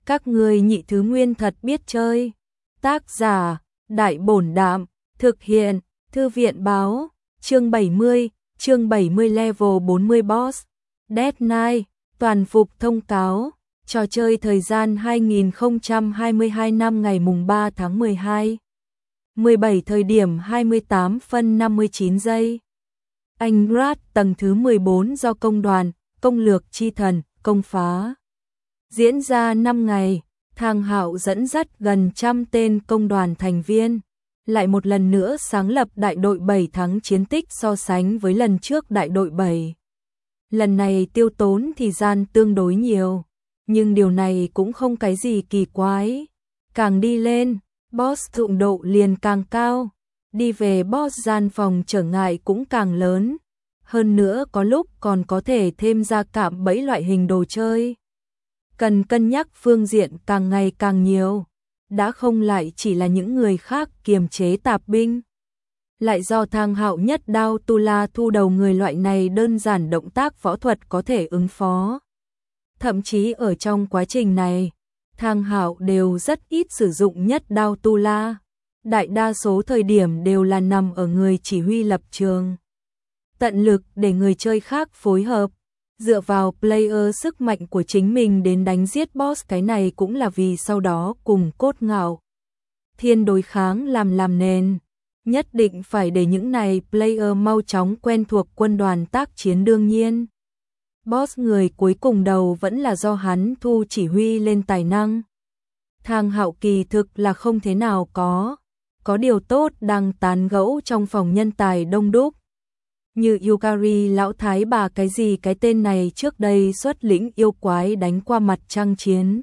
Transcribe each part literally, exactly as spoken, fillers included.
Các ngươi nhị thứ nguyên thật biết chơi. Tác giả, Đại Bổn Đạm, thực hiện, Thư viện Báo, chương bảy mươi, chương bảy mươi level bốn mươi boss. Death Knight, toàn phục thông cáo, trò chơi thời gian hai nghìn không trăm hai mươi hai năm ngày mùng ba tháng mười hai. mười bảy thời điểm hai mươi tám phân năm mươi chín giây. Anh Rat tầng thứ mười bốn do công đoàn, công lược chi thần, công phá. Diễn ra năm ngày, Thang Hạo dẫn dắt gần trăm tên công đoàn thành viên, lại một lần nữa sáng lập đại đội bảy thắng chiến tích so sánh với lần trước đại đội bảy. Lần này tiêu tốn thời gian tương đối nhiều, nhưng điều này cũng không cái gì kỳ quái. Càng đi lên, boss dụng độ liền càng cao, đi về boss gian phòng trở ngại cũng càng lớn. Hơn nữa có lúc còn có thể thêm ra cạm bẫy loại hình đồ chơi. Cần cân nhắc phương diện càng ngày càng nhiều, đã không lại chỉ là những người khác kiềm chế tạp binh. Lại do Thang Hạo nhất đao tu la thu đầu người loại này đơn giản động tác võ thuật có thể ứng phó. Thậm chí ở trong quá trình này, Thang Hạo đều rất ít sử dụng nhất đao tu la. Đại đa số thời điểm đều là nằm ở người chỉ huy lập trường. Tận lực để người chơi khác phối hợp, dựa vào player sức mạnh của chính mình đến đánh giết boss, cái này cũng là vì sau đó cùng Cốt Ngạo Thiên đối kháng làm làm nền. Nhất định phải để những này player mau chóng quen thuộc quân đoàn tác chiến đương nhiên. Boss người cuối cùng đầu vẫn là do hắn thu chỉ huy lên tài năng. Thang Hạo kỳ thực là không thế nào có. Có điều tốt đang tán gẫu trong phòng nhân tài đông đúc. Như Yukari lão thái bà cái gì cái tên này trước đây xuất lĩnh yêu quái đánh qua mặt trăng chiến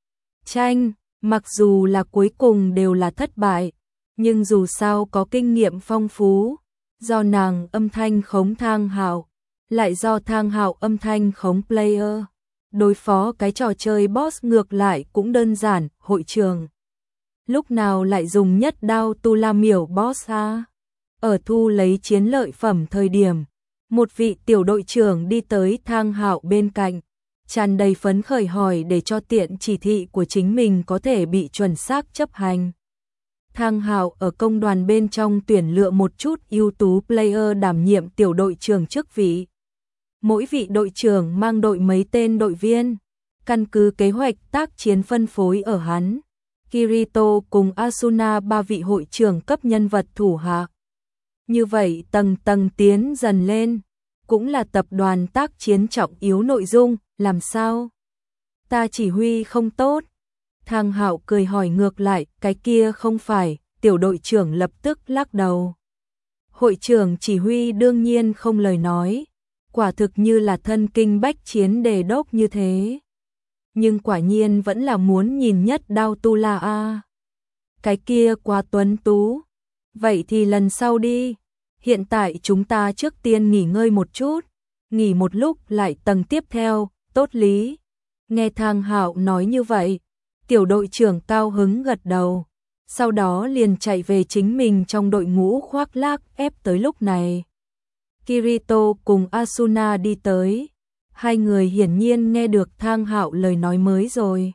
tranh, mặc dù là cuối cùng đều là thất bại, nhưng dù sao có kinh nghiệm phong phú, do nàng âm thanh khống Thang Hạo, lại do Thang Hạo âm thanh khống player. Đối phó cái trò chơi boss ngược lại cũng đơn giản, hội trường. Lúc nào lại dùng nhất đao tu la miểu boss a? Ở thu lấy chiến lợi phẩm thời điểm, một vị tiểu đội trưởng đi tới Thang Hạo bên cạnh, tràn đầy phấn khởi hỏi để cho tiện chỉ thị của chính mình có thể bị chuẩn xác chấp hành. Thang Hạo ở công đoàn bên trong tuyển lựa một chút ưu tú player đảm nhiệm tiểu đội trưởng chức vị. Mỗi vị đội trưởng mang đội mấy tên đội viên, căn cứ kế hoạch tác chiến phân phối ở hắn, Kirito cùng Asuna ba vị hội trưởng cấp nhân vật thủ hạ. Như vậy tầng tầng tiến dần lên, cũng là tập đoàn tác chiến trọng yếu nội dung, làm sao? Ta chỉ huy không tốt. Thang Hạo cười hỏi ngược lại, cái kia không phải, tiểu đội trưởng lập tức lắc đầu. Hội trưởng chỉ huy đương nhiên không lời nói, quả thực như là thân kinh bách chiến đề đốc như thế. Nhưng quả nhiên vẫn là muốn nhìn nhất đao tu la a. Cái kia quá tuấn tú. Vậy thì lần sau đi. Hiện tại chúng ta trước tiên nghỉ ngơi một chút, nghỉ một lúc lại tầng tiếp theo, tốt lý. Nghe Thang Hạo nói như vậy, tiểu đội trưởng cao hứng gật đầu, sau đó liền chạy về chính mình trong đội ngũ khoác lác ép tới lúc này. Kirito cùng Asuna đi tới, hai người hiển nhiên nghe được Thang Hạo lời nói mới rồi.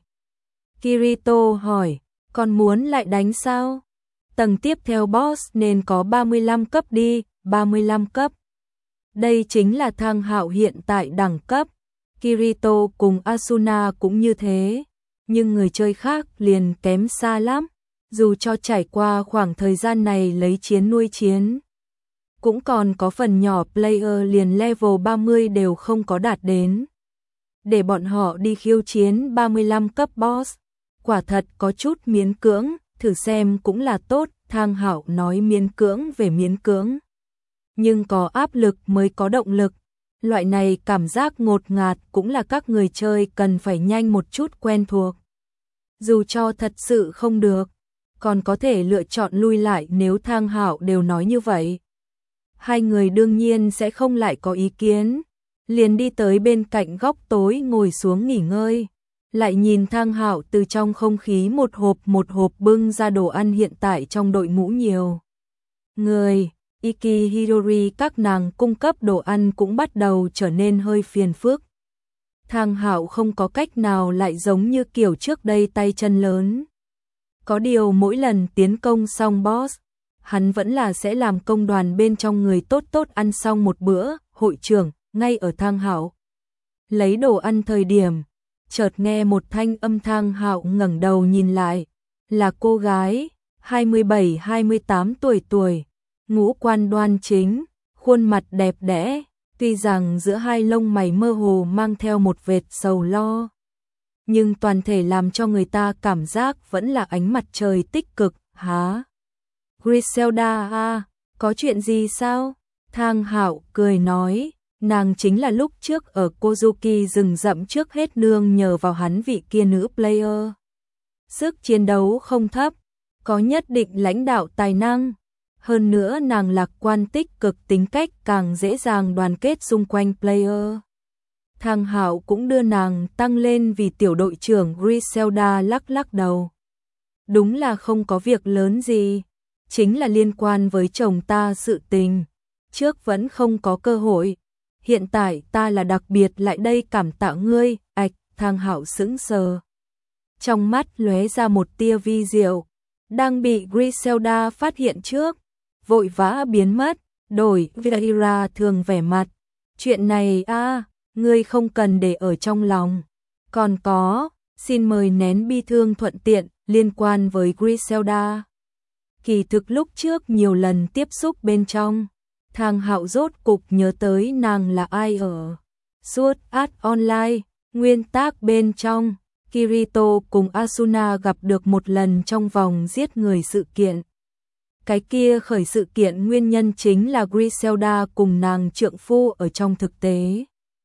Kirito hỏi, còn muốn lại đánh sao? Tầng tiếp theo boss nên có ba mươi lăm cấp đi, ba mươi lăm cấp. Đây chính là Thang Hạo hiện tại đẳng cấp. Kirito cùng Asuna cũng như thế, nhưng người chơi khác liền kém xa lắm. Dù cho trải qua khoảng thời gian này lấy chiến nuôi chiến, cũng còn có phần nhỏ player liền level ba mươi đều không có đạt đến. Để bọn họ đi khiêu chiến ba mươi lăm cấp boss, quả thật có chút miễn cưỡng. Thử xem cũng là tốt, Thang Hạo nói miễn cưỡng về miễn cưỡng. Nhưng có áp lực mới có động lực. Loại này cảm giác ngột ngạt cũng là các người chơi cần phải nhanh một chút quen thuộc. Dù cho thật sự không được, còn có thể lựa chọn lui lại nếu Thang Hạo đều nói như vậy. Hai người đương nhiên sẽ không lại có ý kiến, liền đi tới bên cạnh góc tối ngồi xuống nghỉ ngơi. Lại nhìn Thang Hạo từ trong không khí một hộp một hộp bưng ra đồ ăn, hiện tại trong đội ngũ nhiều người, Iki Hidori các nàng cung cấp đồ ăn cũng bắt đầu trở nên hơi phiền phức. Thang Hạo không có cách nào lại giống như kiểu trước đây tay chân lớn. Có điều mỗi lần tiến công xong boss, hắn vẫn là sẽ làm công đoàn bên trong người tốt tốt ăn xong một bữa. Hội trưởng, ngay ở Thang Hạo lấy đồ ăn thời điểm, chợt nghe một thanh âm. Thang Hạo ngẩng đầu nhìn lại, là cô gái hai mươi bảy hai mươi tám tuổi tuổi, ngũ quan đoan chính, khuôn mặt đẹp đẽ, tuy rằng giữa hai lông mày mơ hồ mang theo một vệt sầu lo, nhưng toàn thể làm cho người ta cảm giác vẫn là ánh mặt trời tích cực. Hả? Griselda à, có chuyện gì sao? Thang Hạo cười nói, nàng chính là lúc trước ở Kozuki rừng rậm trước hết nương nhờ vào hắn vị kia nữ player. Sức chiến đấu không thấp, có nhất định lãnh đạo tài năng. Hơn nữa nàng lạc quan tích cực, tính cách càng dễ dàng đoàn kết xung quanh player. Thang Hạo cũng đưa nàng tăng lên vì tiểu đội trưởng. Griselda lắc lắc đầu. Đúng là không có việc lớn gì, chính là liên quan với chồng ta sự tình. Trước vẫn không có cơ hội, hiện tại ta là đặc biệt lại đây cảm tạ ngươi. Ạch, Thang Hạo sững sờ. Trong mắt lóe ra một tia vi diệu, đang bị Griselda phát hiện trước, vội vã biến mất, đổi Vieira thường vẻ mặt. Chuyện này a, à, ngươi không cần để ở trong lòng. Còn có, xin mời nén bi thương thuận tiện liên quan với Griselda. Kỳ thực lúc trước nhiều lần tiếp xúc bên trong, Thang Hạo rốt cục nhớ tới nàng là ai ở Sword Art Online. Nguyên tác bên trong, Kirito cùng Asuna gặp được một lần trong vòng giết người sự kiện. Cái kia khởi sự kiện nguyên nhân chính là Griselda cùng nàng trượng phu ở trong thực tế.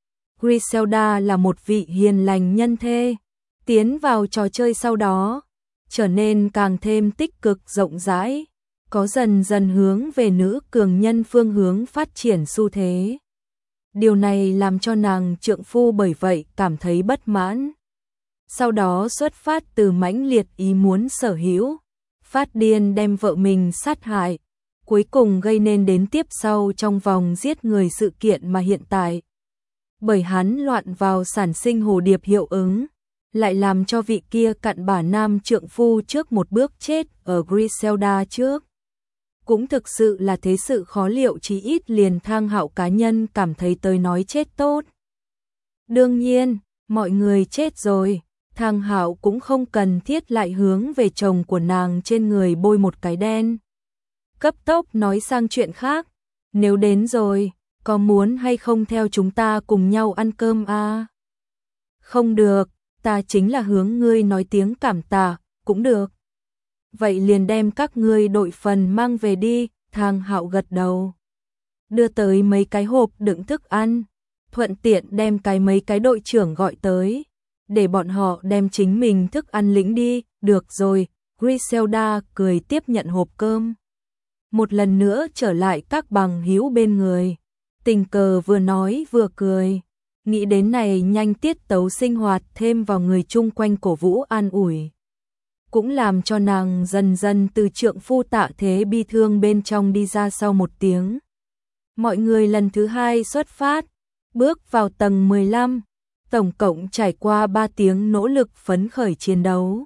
Griselda là một vị hiền lành nhân thê, tiến vào trò chơi sau đó, trở nên càng thêm tích cực rộng rãi, có dần dần hướng về nữ cường nhân phương hướng phát triển xu thế. Điều này làm cho nàng trượng phu bởi vậy cảm thấy bất mãn. Sau đó xuất phát từ mãnh liệt ý muốn sở hữu, phát điên đem vợ mình sát hại, cuối cùng gây nên đến tiếp sau trong vòng giết người sự kiện mà hiện tại. Bởi hắn loạn vào sản sinh hồ điệp hiệu ứng, lại làm cho vị kia cặn bã nam trượng phu trước một bước chết ở Griselda trước. Cũng thực sự là thế sự khó liệu, chí ít liền Thang Hạo cá nhân cảm thấy tới nói chết tốt. Đương nhiên, mọi người chết rồi, Thang Hạo cũng không cần thiết lại hướng về chồng của nàng trên người bôi một cái đen. Cấp tốc nói sang chuyện khác, nếu đến rồi, có muốn hay không theo chúng ta cùng nhau ăn cơm à? Không được, ta chính là hướng ngươi nói tiếng cảm tạ, cũng được. Vậy liền đem các ngươi đội phần mang về đi. Thang Hạo gật đầu, đưa tới mấy cái hộp đựng thức ăn, thuận tiện đem cái mấy cái đội trưởng gọi tới, để bọn họ đem chính mình thức ăn lĩnh đi. Được rồi, Griselda cười tiếp nhận hộp cơm. Một lần nữa trở lại các bằng hữu bên người, tình cờ vừa nói vừa cười, nghĩ đến này nhanh tiết tấu sinh hoạt thêm vào người chung quanh cổ vũ an ủi, cũng làm cho nàng dần dần từ trượng phu tạ thế bi thương bên trong đi ra. Sau một tiếng, mọi người lần thứ hai xuất phát, bước vào tầng mười lăm, tổng cộng trải qua ba tiếng nỗ lực phấn khởi chiến đấu,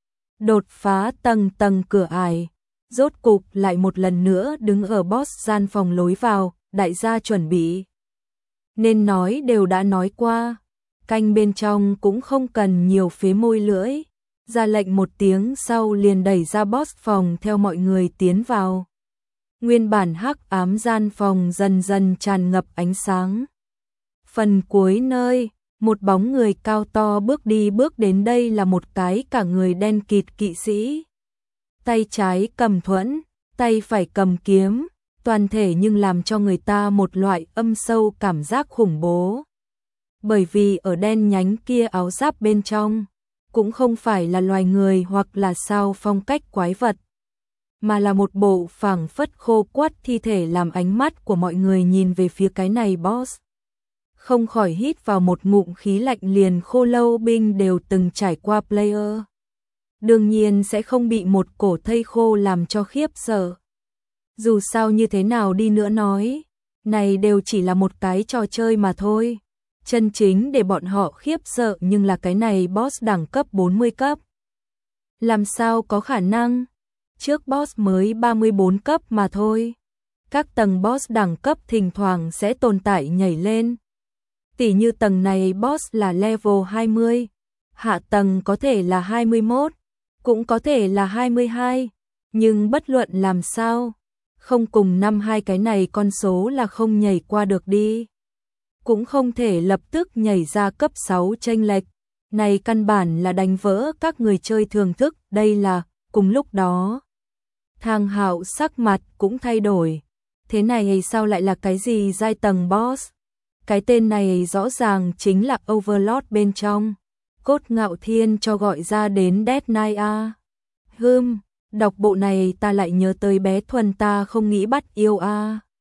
đột phá tầng tầng cửa ải, rốt cục lại một lần nữa đứng ở boss gian phòng lối vào. Đại gia chuẩn bị, nên nói đều đã nói qua, canh bên trong cũng không cần nhiều phế môi lưỡi, ra lệnh một tiếng sau liền đẩy ra boss phòng theo mọi người tiến vào. Nguyên bản hắc ám gian phòng dần dần tràn ngập ánh sáng. Phần cuối nơi, một bóng người cao to bước đi bước đến, đây là một cái cả người đen kịt kỵ sĩ. Tay trái cầm thuẫn, tay phải cầm kiếm, toàn thể nhưng làm cho người ta một loại âm sâu cảm giác khủng bố. Bởi vì ở đen nhánh kia áo giáp bên trong, cũng không phải là loài người hoặc là sao phong cách quái vật, mà là một bộ phảng phất khô quắt thi thể, làm ánh mắt của mọi người nhìn về phía cái này boss, không khỏi hít vào một ngụm khí lạnh. Liền Khô Lâu binh đều từng trải qua player, đương nhiên sẽ không bị một cổ thây khô làm cho khiếp sợ. Dù sao như thế nào đi nữa nói, này đều chỉ là một cái trò chơi mà thôi. chân chính để bọn họ khiếp sợ nhưng là cái này boss đẳng cấp bốn mươi cấp. Làm sao có khả năng? Trước boss mới ba mươi bốn cấp mà thôi. Các tầng boss đẳng cấp thỉnh thoảng sẽ tồn tại nhảy lên. Tỉ như tầng này boss là level hai mươi, hạ tầng có thể là hai mươi mốt, cũng có thể là hai mươi hai, nhưng bất luận làm sao, không cùng năm hai cái này con số là không nhảy qua được đi. Cũng không thể lập tức nhảy ra cấp sáu chênh lệch, này căn bản là đánh vỡ các người chơi thường thức, đây là, cùng lúc đó. Thang Hạo sắc mặt cũng thay đổi, thế này sao lại là cái gì giai tầng boss? Cái tên này rõ ràng chính là Overlord bên trong. Cốt Ngạo Thiên cho gọi ra đến Death Knight a. Hừm, đọc bộ này ta lại nhớ tới bé Thuần ta không nghĩ bắt yêu a.